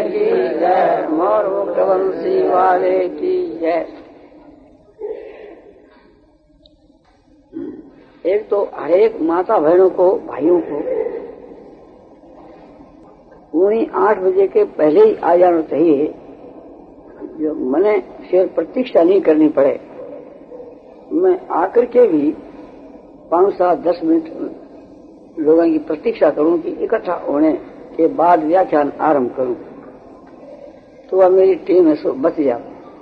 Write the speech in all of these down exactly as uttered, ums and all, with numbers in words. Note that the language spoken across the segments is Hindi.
की जय, मोर मुक्त बंसी वाले की जय। एक तो हरेक माता बहनों को, भाइयों को उन्हीं आठ बजे के पहले ही आ जाना चाहिए, जो मने फिर प्रतीक्षा नहीं करनी पड़े। मैं आकर के भी पांच सात दस मिनट लोगों की प्रतीक्षा करूं कि इकट्ठा होने के बाद व्याख्यान आरंभ करूं, तो वह मेरी टीम में सो बच जाओ।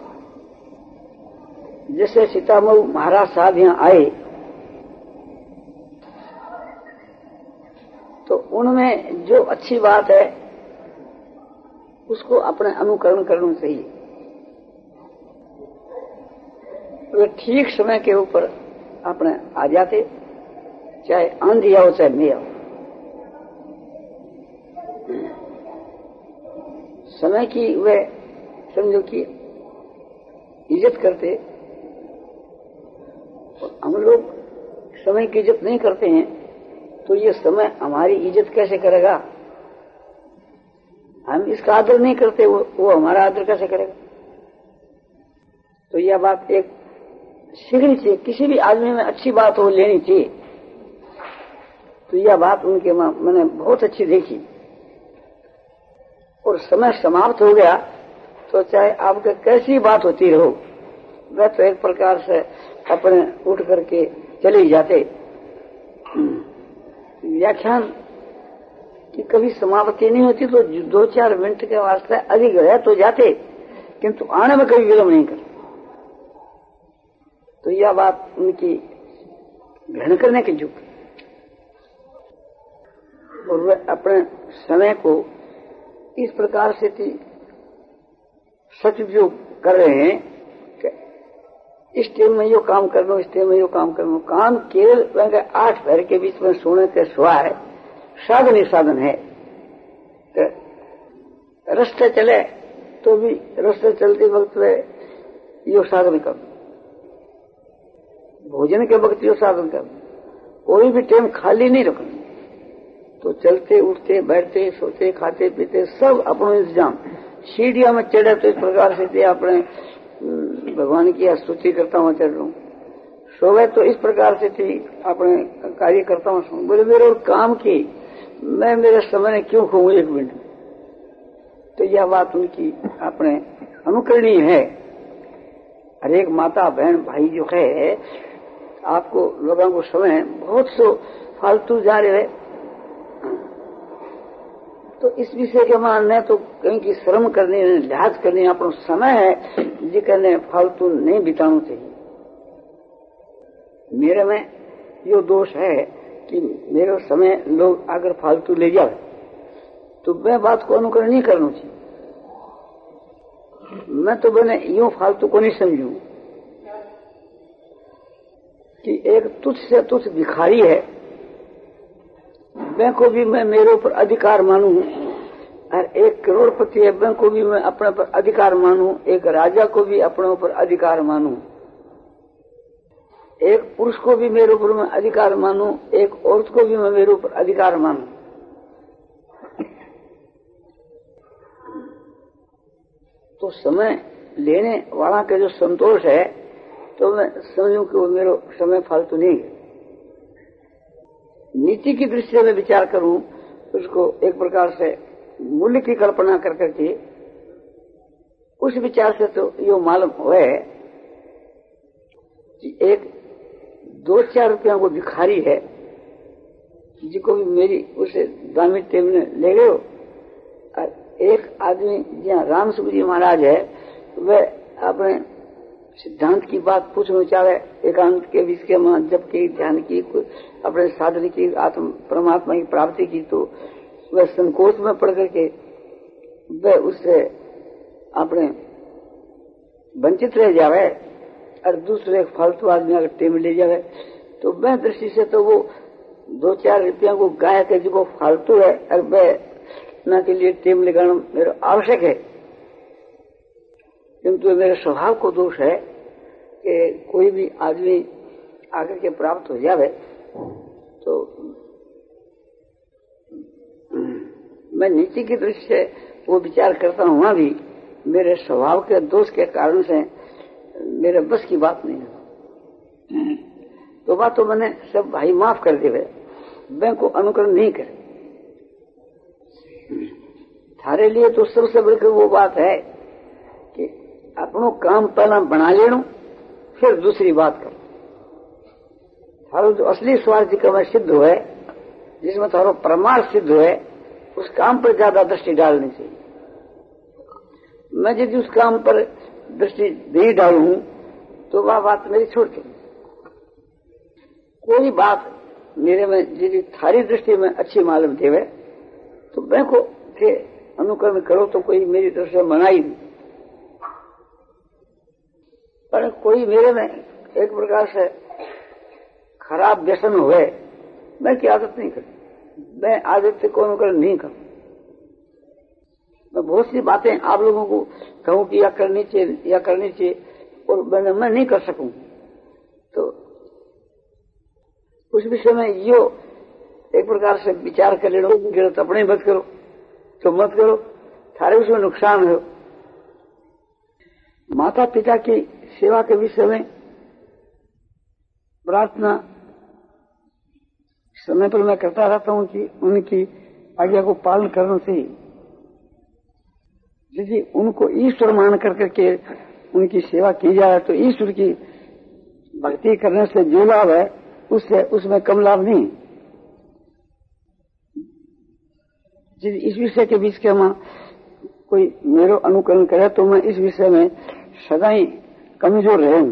जैसे सीतामऊ महाराज साहब यहाँ आए तो उनमें जो अच्छी बात है उसको अपने अनुकरण करना चाहिए। वे ठीक समय के ऊपर अपने आ जाते, चाहे आंधी आओ चाहे नहीं आओ। समय की वे समझो कि इज्जत करते, और हम लोग समय की इज्जत नहीं करते हैं तो ये समय हमारी इज्जत कैसे करेगा? हम इसका आदर नहीं करते, वो, वो हमारा आदर कैसे करेगा? तो यह बात एक सीखनी चाहिए। किसी भी आदमी में अच्छी बात हो लेनी चाहिए। तो यह बात उनके मैंने बहुत अच्छी देखी। और समय समाप्त हो गया तो चाहे आपके कैसी बात होती रहो, वह तो एक प्रकार से अपने उठ करके चले ही जाते। व्याख्यान की कभी समाप्ति नहीं होती तो दो चार मिनट के वास्ते अधिक रह तो जाते, किंतु आने में कभी विलंब नहीं करते। तो यह बात उनकी ग्रहण करने की युग। और वे अपने समय को इस प्रकार से सदुपयोग कर रहे हैं कि इस टाइम में यो काम कर लो, इस टाइम में यो काम कर लो। काम केवल आठ पैर के बीच में सोने के सिवा है, साधन ही साधन है। रास्ते चले तो भी रास्ते चलते वक्त वे यो साधन कर, भोजन के वक्त यो साधन कर, कोई भी टाइम खाली नहीं रखना। तो चलते उठते बैठते सोते खाते पीते सब अपना इंतजाम। सीढ़ियों में चढ़े तो इस प्रकार से अपने भगवान की स्तुति करता हूँ चढ़ लूँ, सोवे तो इस प्रकार से थी अपने कार्य करता हूँ। बोले मेरे और काम की मैं मेरे समय क्यों कहूँ एक मिनट। तो यह बात उनकी अपने अनुकरणीय है। हरेक माता बहन भाई जो है, आपको लोगों को समय बहुत सो फालतू जा रहे हैं, तो इस विषय के मानने तो कहीं की श्रम करनी, लिहाज करनी, अपना समय है जी करने फालतू नहीं बिताना चाहिए। मेरे में यो दोष है कि मेरे समय लोग अगर फालतू ले जाए तो मैं बात को अनुकरण नहीं करना चाहिए। मैं तो मैंने यूं फालतू को नहीं समझू कि एक तुच्छ से तुच्छ भिखारी है, मैं को भी मैं मेरे ऊपर अधिकार मानूं, और एक करोड़पति है, मैं को भी मैं अपने पर अधिकार मानूं, एक राजा को भी अपने ऊपर अधिकार मानूं, एक पुरुष को भी मेरे ऊपर मैं अधिकार मानूं, एक औरत को भी मैं मेरे ऊपर अधिकार मानूं। तो समय लेने वाला का जो संतोष है, तो मैं समझूं कि वो मेरा समय फालतू नहीं है। नीति की दृष्टि से मैं विचार करूं, उसको एक प्रकार से मूल्य की कल्पना कर करके उस विचार से तो यो मालूम हुआ है कि एक दो चार रुपया को भिखारी है, जिसको भी मेरी उसे दामी टेम ने ले गए। और एक आदमी जहाँ राम सुखजी महाराज है, वह अपने सिद्धांत की बात पूछना चाहे, एकांत के बीच के मान जब की ध्यान की अपने साधन की आत्म परमात्मा की प्राप्ति की, तो वह संकोच में पड़ करके वह उससे अपने वंचित रह जावे, और दूसरे फालतू आदमी अगर टेम ले जावे, तो वह दृष्टि से तो वो दो चार रुपया को गाय के जो फालतू है, और वह न के लिए टेम लगाना मेरा आवश्यक है। किंतु मेरे स्वभाव को दोष है कि कोई भी आदमी आकर के प्राप्त हो जावे तो मैं नीति की दृष्टि से वो विचार करता हूँ वहां भी मेरे स्वभाव के दोष के कारण से मेरे बस की बात नहीं है। तो बात तो मैंने सब भाई माफ कर दे, बैंक को अनुकरण नहीं करे। थारे लिए तो सबसे बड़ी वो बात है कि अपनो काम पहला बना लेनो, फिर दूसरी बात करो। थारो जो असली स्वार्थ का सिद्ध हो है, जिसमें थारो परमार्थ सिद्ध हो है, उस काम पर ज्यादा दृष्टि डालनी चाहिए। मैं यदि उस काम पर दृष्टि नहीं डालूं तो वह बात मेरी छोड़ के कोई बात मेरे में यदि थारी दृष्टि में अच्छी मालूम देवे तो मैं को के अनुकरण करो तो कोई मेरी तरफ से मना ही नहीं। पर कोई मेरे में एक प्रकार से खराब व्यसन हुए, मैं की आदत नहीं करती, मैं आदत को अनुकरण नहीं करूं। मैं बहुत सी बातें आप लोगों को कहूं कि या करनी चाहिए या करनी चाहिए और मैं, मैं नहीं कर सकूं, तो उस विषय में यो एक प्रकार से विचार कर ले लो कि अपने मत करो तो मत करो, थारे उसमें नुकसान हो। माता पिता की सेवा के विषय में प्रार्थना समय पर मैं करता रहता हूं कि उनकी आज्ञा को पालन करना चाहिए। यदि उनको ईश्वर मान कर करके उनकी सेवा की जाए तो ईश्वर की भक्ति करने से जो लाभ है उससे उसमें कम लाभ नहीं। यदि इस विषय के बीच के हम कोई मेरा अनुकरण करे तो मैं इस विषय में सदा ही कमजोर रहूं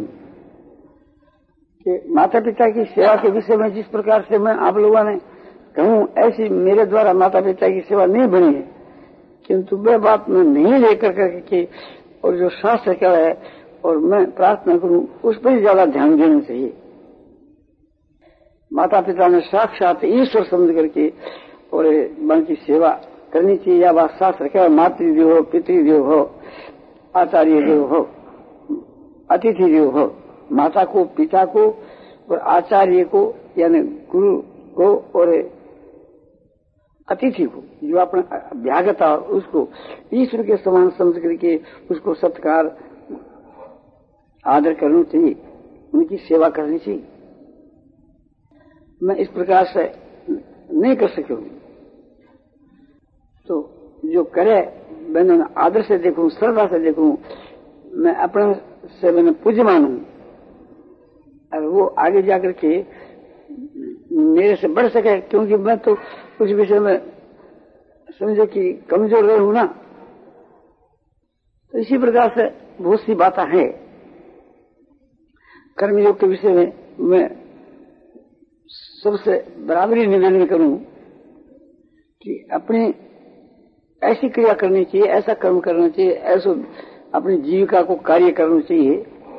कि माता पिता की सेवा के विषय में जिस प्रकार से मैं आप लोगों ने कहूं ऐसी मेरे द्वारा माता पिता की सेवा नहीं बनी है, किंतु मैं बात में नहीं लेकर करके और जो शास्त्र क्या है और मैं प्रार्थना करूं उस पर ज्यादा ध्यान देना चाहिए। माता पिता ने साक्षात ईश्वर समझ करके और उनकी सेवा करनी चाहिए। या बात शास्त्र क्या, मातृदेव हो, पितृदेव हो, आचार्य देव हो, अतिथि देव हो। माता को, पिता को और आचार्य को यानी गुरु को और अतिथि को जो अपना अभ्यागता उसको ईश्वर के समान समझ करके उसको सत्कार आदर करना चाहिए, उनकी सेवा करनी चाहिए। मैं इस प्रकार से नहीं कर सकी तो जो करे मैंने आदर से देखूं, श्रद्धा से देखूं, मैं अपने से मैंने पूज्य मानूं और वो आगे जाकर के मेरे से बढ़ सके, क्योंकि मैं तो उस विषय में समझो कि कमजोर रही हूं ना। तो इसी प्रकार से बहुत सी बातें हैं। कर्मयोग के विषय में मैं सबसे बराबरी निवेदन करूं कि अपनी ऐसी क्रिया करनी चाहिए, ऐसा कर्म करना चाहिए, ऐसा अपनी जीविका को कार्य करना चाहिए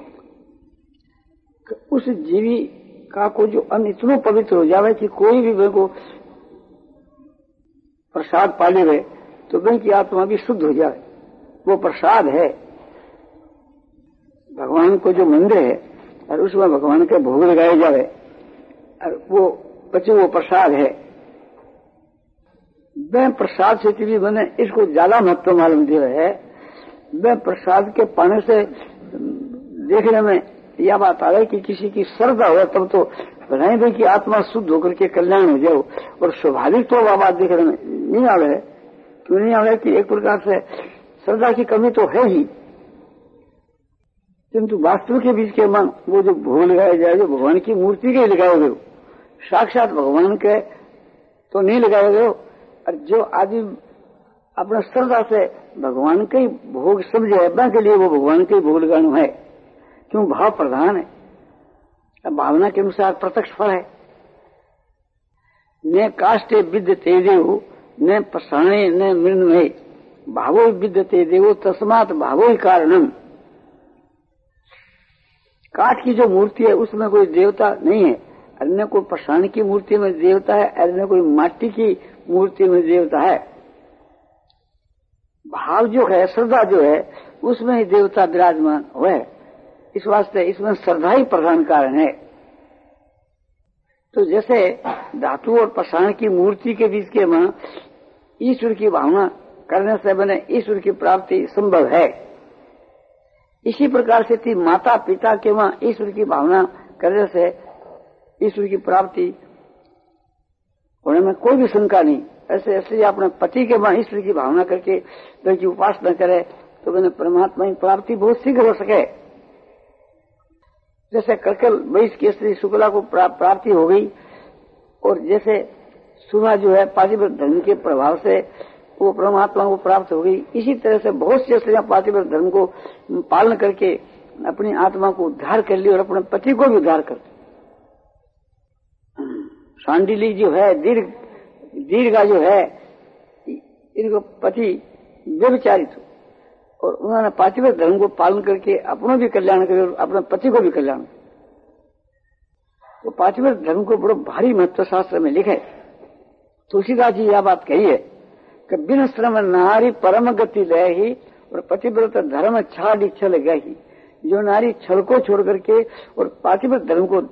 कि उस जीविका को जो अन्न इतना पवित्र हो जावे कि कोई भी वे को प्रसाद पाले हुए तो वे की आत्मा भी शुद्ध हो जाए। वो प्रसाद है, भगवान को जो मंदिर है और उसमें भगवान के भोग लगाए जावे और वो बचे वो प्रसाद है। वह प्रसाद से भी मैंने इसको ज्यादा महत्व मालूम दिया है। वह प्रसाद के पाने से देखने में यह बात आ रही कि किसी की श्रद्धा हो तब तो बनाए भाई की आत्मा शुद्ध होकर के कल्याण हो जाओ, और स्वाभाविक तो वह बात देखने में नहीं आ रहे। क्यों नहीं आ रहे कि एक प्रकार से श्रद्धा की कमी तो है ही, किंतु वास्तव के बीच के मन वो जो भोग लगाए जाए जो भगवान की मूर्ति के लगाए गए, साक्षात भगवान के तो नहीं लगाए गए। और जो आदमी अपना श्रद्धा से भगवान के भोग समझे अपना के लिए वो भगवान के भोग लगाना है, क्यों भाव प्रधान है, भावना के अनुसार प्रत्यक्ष फल है। न काष्टे विद्यते देव न प्रसाणे न मृण्मये भावो विद्यते देवो तस्मात् भावो ही कारणम। काठ की जो मूर्ति है उसमें कोई देवता नहीं है, अन्य कोई प्रसाण की मूर्ति में देवता है, अन्य कोई माटी की मूर्ति में देवता है। भाव जो है, श्रद्धा जो है, उसमें ही देवता विराजमान हुए। इस वास्ते इसमें श्रद्धा ही प्रधान कारण है। तो जैसे धातु और प्रसाण की मूर्ति के बीच के में ईश्वर की भावना करने से बने ईश्वर की प्राप्ति संभव है। इसी प्रकार से थी माता पिता के वहां ईश्वर की भावना करने से ईश्वर की प्राप्ति होने में कोई भी शंका नहीं। ऐसे ऐसे अपने पति के वहां ईश्वर की भावना करके उनकी उपासना करे तो मैंने परमात्मा की प्राप्ति बहुत शीघ्र हो सके। जैसे कलकल वैश्य की स्त्री शुक्ला को प्राप्ति हो गई और जैसे सुबह जो है पातिव्रत धर्म के प्रभाव से वो परमात्मा को प्राप्त हो गई, इसी तरह से बहुत सी स्त्रियां पातिव्रत धर्म को पालन करके अपनी आत्मा को उद्धार कर ली और अपने पति को भी उद्धार कर। सांडिली जो है दीर्घ दीर्घा जो है इनको पति व्यभिचारित हो और उन्होंने पातिव्रत धर्म को पालन करके अपनों भी कल्याण करे और अपने पति को भी कल्याण करे। तो पातिव्रत धर्म को बड़ो भारी महत्व शास्त्र में लिखे। तुलसीदास जी यह बात कही है कि बिन श्रम नारी परम गति ले ही और पतिव्रत धर्म छाड़ छल गही। जो नारी छल को छोड़ करके और पातिव्रत धर्म को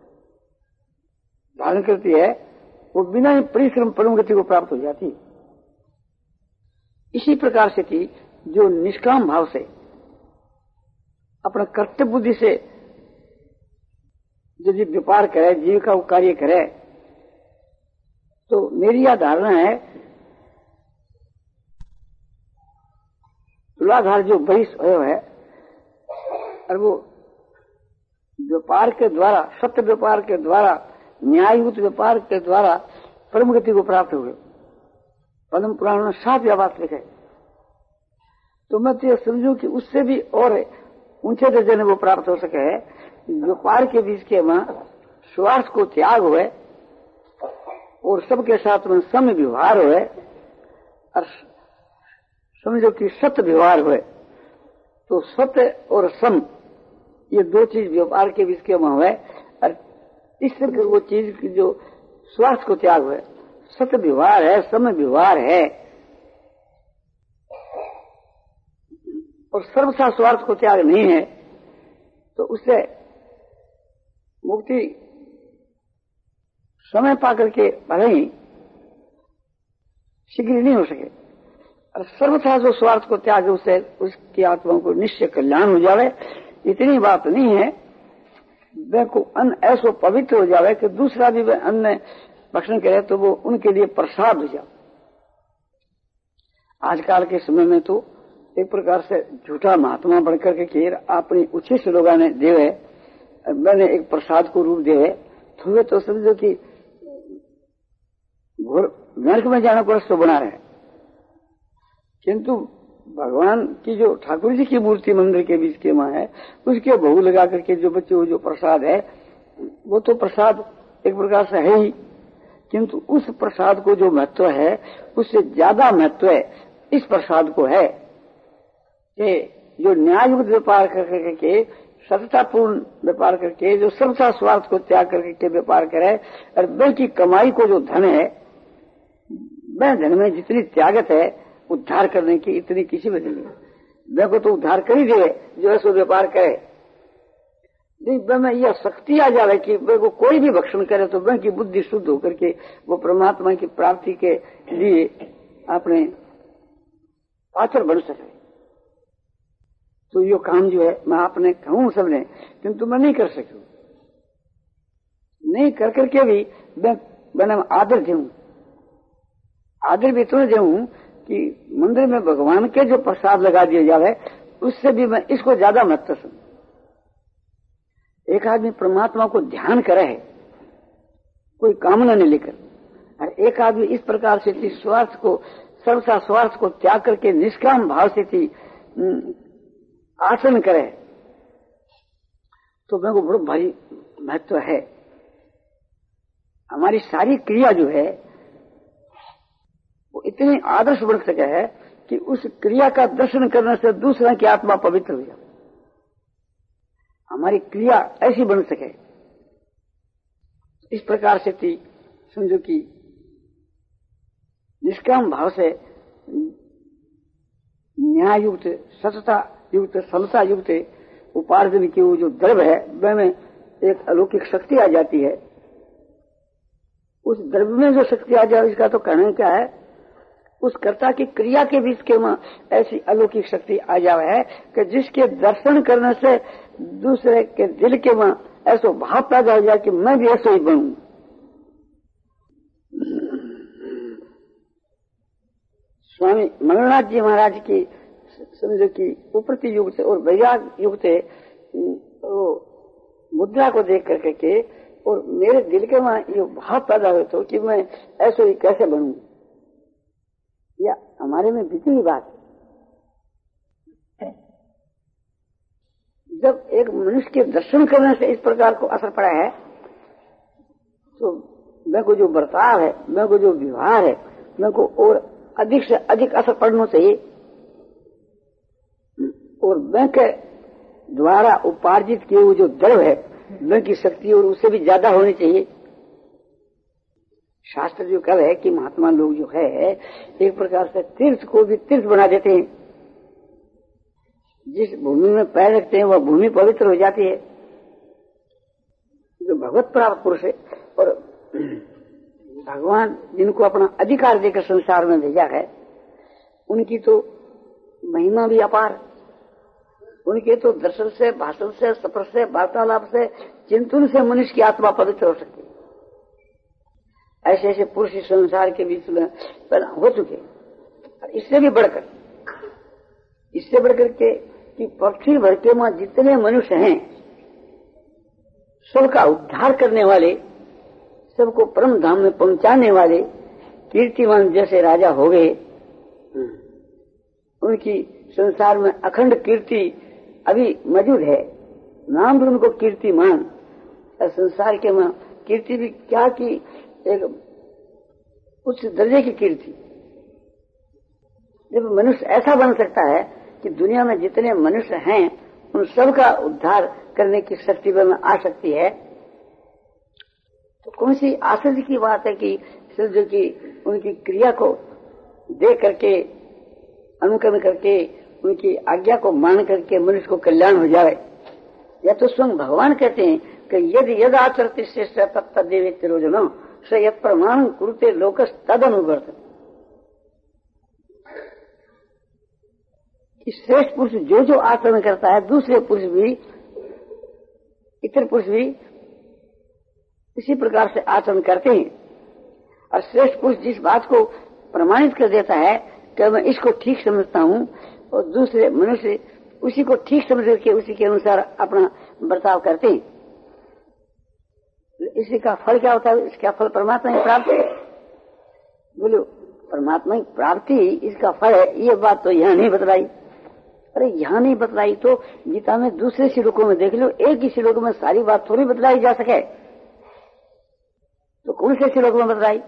धारण करती है वो बिना ही परिश्रम परम गति को प्राप्त हो जाती है। इसी प्रकार से थी जो निष्काम भाव से अपना कर्तव्य बुद्धि से यदि व्यापार करे जीविका को कार्य करे तो मेरी यह धारणा है तुलाधार जो बहिष है और वो व्यापार के द्वारा सत्य व्यापार के द्वारा न्याययुक्त व्यापार के द्वारा परम गति को प्राप्त हुए। पद्म पुराण में साफ यह बात लिखे। तो मैं तो समझू कि उससे भी और ऊंचे दर्जे में वो प्राप्त हो सके है। व्यापार के बीच के वहां स्वार्थ को त्याग हुए और सबके साथ में सम व्यवहार हुए और समझो कि सत्य व्यवहार हुए। तो सत्य और सम ये दो चीज व्यापार के बीच के वहां हुए और इससे फिर वो चीज की जो स्वार्थ को त्याग हुए, सत्य व्यवहार है, सम व्यवहार है और सर्वथा स्वार्थ को त्याग नहीं है तो उससे मुक्ति समय पाकर के भले ही शीघ्र नहीं हो सके और सर्वथा जो स्वार्थ को त्याग उससे उसकी आत्मा को निश्चय कल्याण हो जावे। इतनी बात नहीं है वे को अन्न ऐसो पवित्र हो जावे कि दूसरा भी वे अन्न भक्षण करे तो वो उनके लिए प्रसाद हो जाए। आजकल के समय में तो एक प्रकार से झूठा महात्मा बढ़कर के खेर अपनी उचित लोगों ने देवे मैंने एक प्रसाद को रूप देवे तो वे तो समझो कि घोर नरक में जाने को रास्ता बना रहे। किंतु भगवान की जो ठाकुर जी की मूर्ति मंदिर के बीच के वहां है उसके भोग लगा करके जो बच्चे वो जो प्रसाद है वो तो प्रसाद एक प्रकार से है ही, किंतु उस प्रसाद को जो महत्व है उससे ज्यादा महत्व है इस प्रसाद को है कि जो न्याययुक्त व्यापार करके सततापूर्ण व्यापार करके जो सबका स्वार्थ को त्याग करके व्यापार करे और वह की कमाई को जो धन है वह धन में जितनी त्यागत है उद्धार करने की इतनी किसी में नहीं। वह को तो उद्धार कर ही दे जो ऐसा व्यापार करे। वह में यह शक्ति आ जाए कि वह को कोई भी भक्षण करे तो वह की बुद्धि शुद्ध होकर के वो परमात्मा की प्राप्ति के लिए अपने पात्र बन सके। तो ये काम जो है मैं आपने कहूं सबने किंतु मैं नहीं कर सकूं। नहीं कर करके भी मैं आदर दूं आदर भी तो दूं कि मंदिर में भगवान के जो प्रसाद लगा दिया जाए उससे भी मैं इसको ज्यादा महत्व समझूं। एक आदमी परमात्मा को ध्यान करे है कोई कामना नहीं लेकर और एक आदमी इस प्रकार से थी स्वार्थ को सर्वथा स्वार्थ को त्याग करके निष्काम भाव से थी आसन करे तो मेरे को बड़ा भारी महत्व है। हमारी सारी क्रिया जो है वो इतनी आदर्श बन सके है कि उस क्रिया का दर्शन करने से दूसरा की आत्मा पवित्र हो जाए। हमारी क्रिया ऐसी बन सके इस प्रकार से थी समझो कि निष्काम भाव से न्याय युक्त सतता युक्त समता युक्त उपार्जन की वो जो द्रव्य है वह में एक अलौकिक शक्ति आ जाती है। उस द्रव्य में जो शक्ति आ जाए इसका तो कहना क्या है उस कर्ता की क्रिया के बीच के में ऐसी अलौकिक शक्ति आ जावे है कि जिसके दर्शन करने से दूसरे के दिल के में ऐसा भाव पैदा हो जाए कि मैं भी ऐसा ही बनूं। स्वामी मंगलनाथ जी महाराज की समझो कि उपरती युग से और वैराग युग से मुद्रा को देख करके के और मेरे दिल के वहां ये भाव पैदा हुए तो कि मैं ऐसे ही कैसे बनूं, या हमारे में बीती ही बात। जब एक मनुष्य के दर्शन करने से इस प्रकार को असर पड़ा है तो मैं को जो बर्ताव है, मैं को जो व्यवहार है, मैं को और अधिक से अधिक असर पड़ना चाहिए और मैं के द्वारा उपार्जित किए हुए जो द्रव्य है मैं की शक्ति और उससे भी ज्यादा होनी चाहिए। शास्त्र जो कह रहे हैं कि महात्मा लोग जो है एक प्रकार से तीर्थ को भी तीर्थ बना देते हैं। जिस भूमि में पैर रखते हैं वह भूमि पवित्र हो जाती है। जो भगवत प्राप्त पुरुष है और भगवान जिनको अपना अधिकार देकर संसार में भेजा है उनकी तो महिमा भी अपार। उनके तो दर्शन से, भाषण से, स्पर्श से, वार्तालाप से, चिंतन से मनुष्य की आत्मा पवित्र हो सकती है। ऐसे ऐसे पुरुष संसार के बीच में पैदा हो चुके। इससे भी बढ़कर इससे बढ़कर के कि पृथ्वी भर के में जितने मनुष्य हैं सबका उद्धार करने वाले, सबको परम धाम में पहुंचाने वाले कीर्तिमान जैसे राजा हो गए। उनकी संसार में अखंड कीर्ति अभी मौजूद है। नाम भी उनको कीर्तिमान। संसार के में कीर्ति भी क्या की एक उच्च दर्जे की कीर्ति। जब मनुष्य ऐसा बन सकता है कि दुनिया में जितने मनुष्य हैं उन सबका उद्धार करने की शक्ति में आ सकती है, तो कौन सी आश्चर्य की बात है कि जो की उनकी क्रिया को देख करके, अनुकरण करके, उनकी आज्ञा को मान करके मनुष्य को कल्याण हो जाए। या तो स्वयं भगवान कहते हैं कि यदि यद आचरति श्रेष्ठ तत्तदेव तिरोजनो स यत् प्रमाण कुरुते लोकस तद अनुवर्त। श्रेष्ठ पुरुष जो जो आचरण करता है दूसरे पुरुष भी, इतर पुरुष भी इसी प्रकार से आचरण करते हैं। और श्रेष्ठ पुरुष जिस बात को प्रमाणित कर देता है कि मैं इसको ठीक समझता हूँ और दूसरे मनुष्य उसी को ठीक समझ करके उसी के अनुसार अपना बर्ताव करते हैं, इसी का फल क्या होता है? इसका फल परमात्मा की प्राप्ति। बोलो परमात्मा की प्राप्ति इसका फल है, ये बात तो यहाँ नहीं बतलाई। अरे यहाँ नहीं बतलाई तो गीता में दूसरे श्लोकों में देख लो। एक ही श्लोक में सारी बात थोड़ी बतलाई जा सके, तो कौन से श्लोक में बतलाई?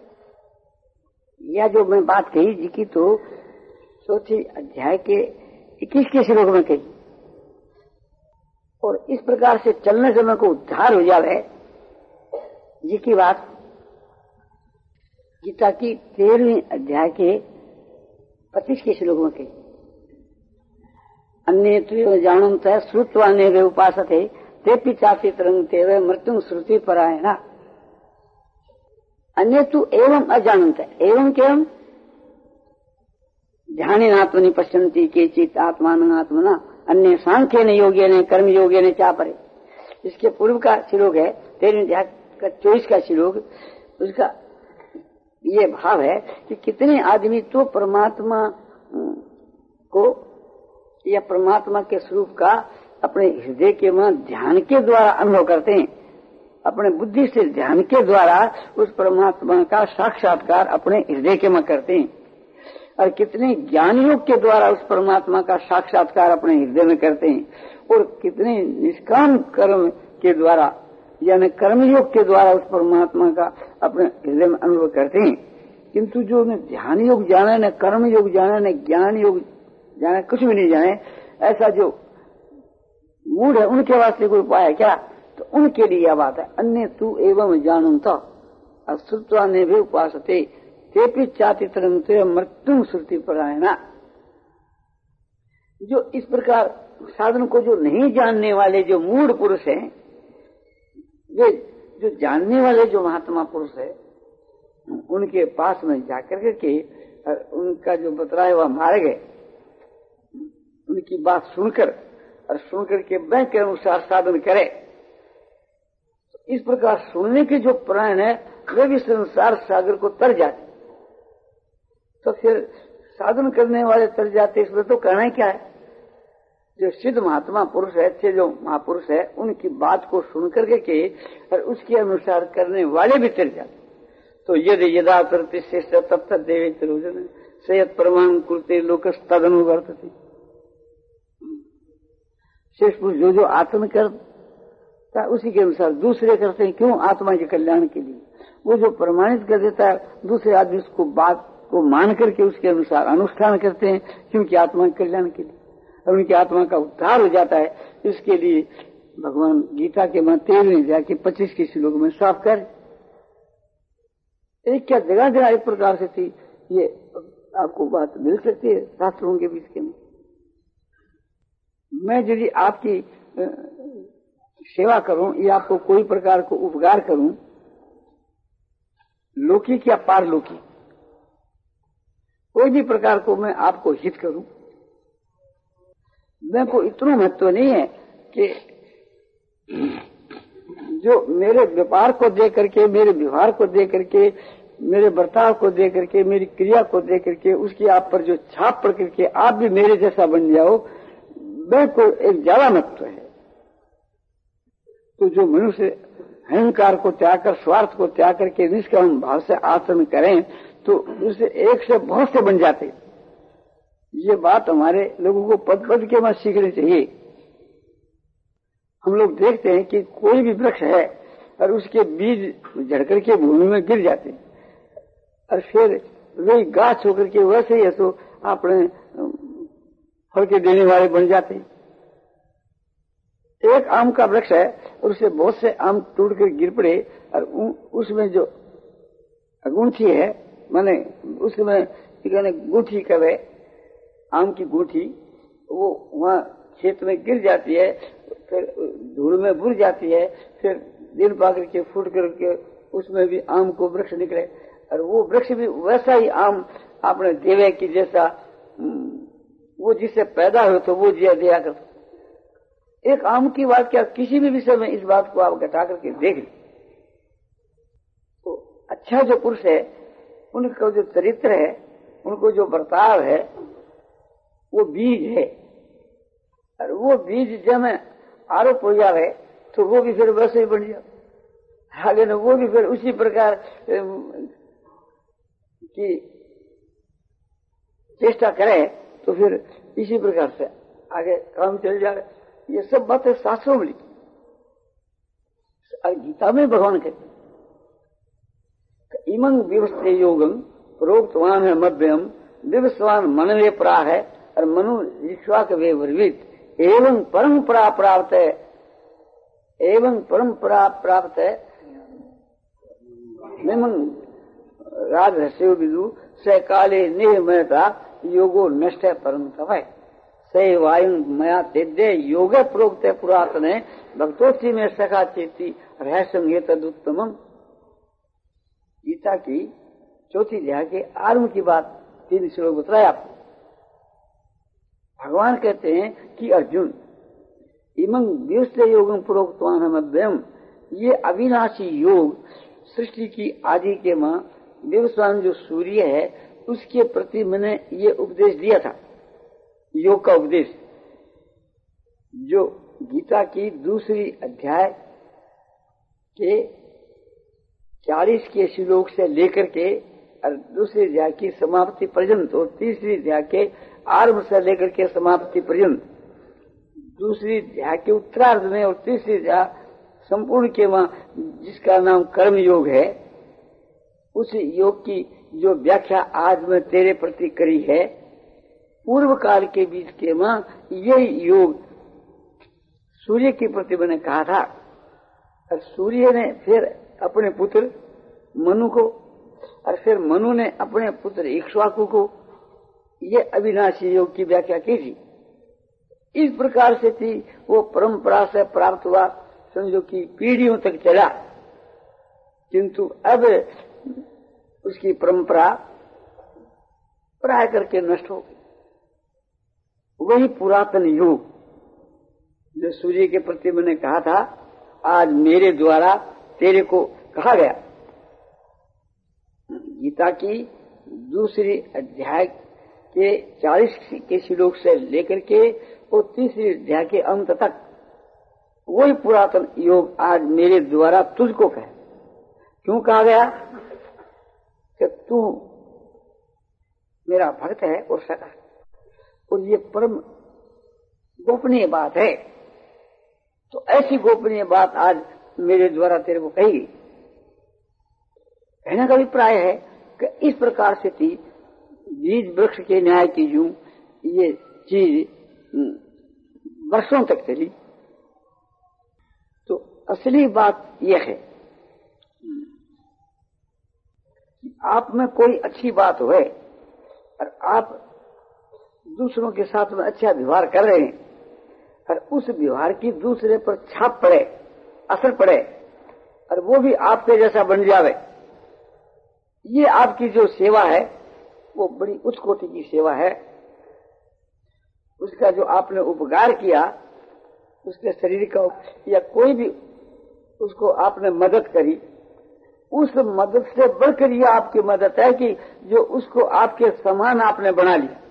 या जो मैं बात कही जी की तो चौथी अध्याय के इक्कीस के श्लोक में कही। और इस प्रकार से चलने से मैं को उद्धार हो जावे जी की बात गीता की तेरहवीं अध्याय के पच्चीस के श्लोक में कही। अन्य तो जानन्त श्रुत्वा नेवे उपासते तेपि चापि तरंगते वे मृत्युं श्रुति परायणा। अन्य तो एवं अजानन्त, एवं केवं ध्यानेनात्मनि पश्यन्ति केचित् आत्मानं आत्मना अन्य सांख्येन योगेन कर्म योगेन चापरे। इसके पूर्व का श्लोक है तेरहवीं अध्याय का चौबीस का श्लोक। उसका ये भाव है कि कितने आदमी तो परमात्मा को या परमात्मा के स्वरूप का अपने हृदय के में ध्यान के द्वारा अनुभव करते हैं, अपने बुद्धि से ध्यान के द्वारा उस परमात्मा का साक्षात्कार अपने हृदय के में करते हैं। और कितने ज्ञान योग के द्वारा उस परमात्मा का साक्षात्कार अपने हृदय में करते हैं, और कितने निष्काम कर्म के द्वारा यानी कर्म योग के द्वारा उस परमात्मा का अपने हृदय में अनुभव करते हैं। किंतु जो न ध्यान योग जाने, न कर्म योग जाने, न ज्ञान योग जाने, कुछ भी नहीं जाने, ऐसा जो मूड है उनके वास्ते कोई उपाय है क्या? तो उनके लिए यह बात है। अन्य तू एवं जानन्त अश्रुत्वा ने भी उपासते तेपि चाति तरंगते मृत्युं श्रुति परायणा। जो इस प्रकार साधन को जो नहीं जानने वाले जो मूढ़ पुरुष हैं, वे जो जानने वाले जो महात्मा पुरुष है उनके पास में जाकर के और उनका जो बतलाया हुआ मार्ग है, उनकी बात सुनकर और सुनकर के बैंक के अनुसार साधन करे, तो इस प्रकार सुनने के जो प्राण है वे भी संसार सागर को तर जाते। तो फिर साधन करने वाले तर जाते, इसमें तो कहना क्या है? जो सिद्ध महात्मा पुरुष है, अच्छे जो महापुरुष है, उनकी बात को सुन करके के और उसके अनुसार करने वाले भी तर जाते। तो यदि यदा करते श्रेष्ठ तब तक देवे तरोजन सयत प्रमाण कुरते लोकस तदनुवर्तते। श्रेष्ठ पुरुष जो जो आत्म करता उसी के अनुसार दूसरे करते हैं। क्यों? आत्मा के कल्याण के लिए। वो जो प्रमाणित कर देता है, दूसरे आदमी उसको बात को मान करके उसके अनुसार अनुष्ठान करते हैं, क्योंकि आत्मा के कल्याण के लिए, और उनकी आत्मा का उद्धार हो जाता है। इसके लिए भगवान गीता के में तेरहवें जाके पच्चीस के श्लोक में साफ कर एक क्या जगह जगह एक प्रकार से थी, ये आपको बात मिल सकती है शास्त्रों के बीच के में। मैं यदि आपकी सेवा करूं या आपको कोई प्रकार को उपकार करूं, लौकिक या पारलौकिक, कोई भी प्रकार को मैं आपको हित करूं, मैं को इतना महत्व नहीं है कि जो मेरे व्यापार को दे करके, मेरे व्यवहार को दे करके, मेरे बर्ताव को दे करके, मेरी क्रिया को दे करके उसकी आप पर जो छाप पड़ करके आप भी मेरे जैसा बन जाओ, मैं को एक ज्यादा महत्व है। तो जो मनुष्य अहंकार को त्याग कर, स्वार्थ को त्याग करके निष्काम भाव से आचरण करें, तो उससे एक से बहुत से बन जाते। ये बात हमारे लोगों को पद पद के मत सीखनी चाहिए। हम लोग देखते हैं कि कोई भी वृक्ष है और उसके बीज झड़कर के भूमि में गिर जाते हैं और फिर वही गाछ होकर के वैसे ही है तो अपने फल के देने वाले बन जाते हैं। एक आम का वृक्ष है और उससे बहुत से आम टूट कर गिर पड़े और उसमें जो गुंठी है, माने उसमें गुंठी करे, आम की गुंठी, वो वहाँ खेत में गिर जाती है, फिर धूल में बुर जाती है, फिर दिन पाकर के फूट करके उसमें भी आम को वृक्ष निकले और वो वृक्ष भी वैसा ही आम आपने देवे की जैसा, वो जिससे पैदा हो तो वो जिया दिया करता। एक आम की बात क्या, किसी भी विषय में इस बात को आप घटा करके देख लें तो अच्छा जो पुरुष है, उनका जो चरित्र है, उनको जो बर्ताव है, वो बीज है और वो बीज जब में आरोप हो जाए तो वो भी फिर वैसे ही बन जाए आगे ना, वो भी फिर उसी प्रकार की चेष्टा करे तो फिर इसी प्रकार से आगे काम चल जाए। ये सब बातें शास्त्रों में लिखी और गीता में भगवान कहते इमं विवस्ते योगम प्रोक्तवान है मध्यम विवस्वान मनवे प्रा है और मनु विश्वाक वे वर्वित एवं परंपरा प्राप्त है, एवं परंपरा प्राप्त है राजहस्यो विदु स काले निमयता योगो नष्ट परम तवय से वायु मया तेद्य योग प्रोक्त पुरातन भक्तोत्सी में सखा चेती रहस्य तदुत्तम। गीता की चौथी अध्याय के आरंभ की बात तीन श्लोक बताया आपको। भगवान कहते हैं कि अर्जुन इमं व्युष्ट योगम प्रोक्तवान मध्यम, ये अविनाशी योग सृष्टि की आदि के मां देवस्वान जो सूर्य है उसके प्रति मैंने ये उपदेश दिया था, योग का उपदेश, जो गीता की दूसरी अध्याय के चालीस के श्लोक से लेकर के और दूसरी अध्याय की समाप्ति पर्यंत और तीसरी अध्याय के आरंभ से लेकर के समाप्ति पर्यंत, दूसरी अध्याय के उत्तरार्ध में और तीसरी अध्याय संपूर्ण के वहां जिसका नाम कर्म योग है, उस योग की जो व्याख्या आज मैं तेरे प्रति करी है, पूर्व काल के बीच के मां यही योग सूर्य के प्रति मैंने कहा था और सूर्य ने फिर अपने पुत्र मनु को और फिर मनु ने अपने पुत्र इक्ष्वाकु को ये अविनाशी योग की व्याख्या की थी। इस प्रकार से थी वो परंपरा से प्राप्त हुआ, समझो कि पीढ़ियों तक चला, किंतु अब उसकी परंपरा प्राय करके नष्ट हो गई। वही पुरातन युग जो सूर्य के प्रति मैंने कहा था, आज मेरे द्वारा तेरे को कहा गया। गीता की दूसरी अध्याय के चालीस के श्लोक से लेकर के वो तीसरी अध्याय के अंत तक वही पुरातन योग आज मेरे द्वारा तुझको कहे। क्यों कहा गया? कि तू मेरा भक्त है और सखा, और ये परम गोपनीय बात है। तो ऐसी गोपनीय बात आज मेरे द्वारा तेरे को कही। कहने का अभिप्राय है कि इस प्रकार से थी बीज वृक्ष के न्याय की यूं ये चीज वर्षों तक चली। तो असली बात यह है कि आप में कोई अच्छी बात हो और आप दूसरों के साथ में अच्छा व्यवहार कर रहे हैं और उस व्यवहार की दूसरे पर छाप पड़े, असर पड़े और वो भी आपके जैसा बन जावे, ये आपकी जो सेवा है वो बड़ी उच्च कोटि की सेवा है। उसका जो आपने उपकार किया, उसके शरीर का या कोई भी उसको आपने मदद करी, उस मदद से बढ़कर यह आपकी मदद है कि जो उसको आपके समान आपने बना लिया।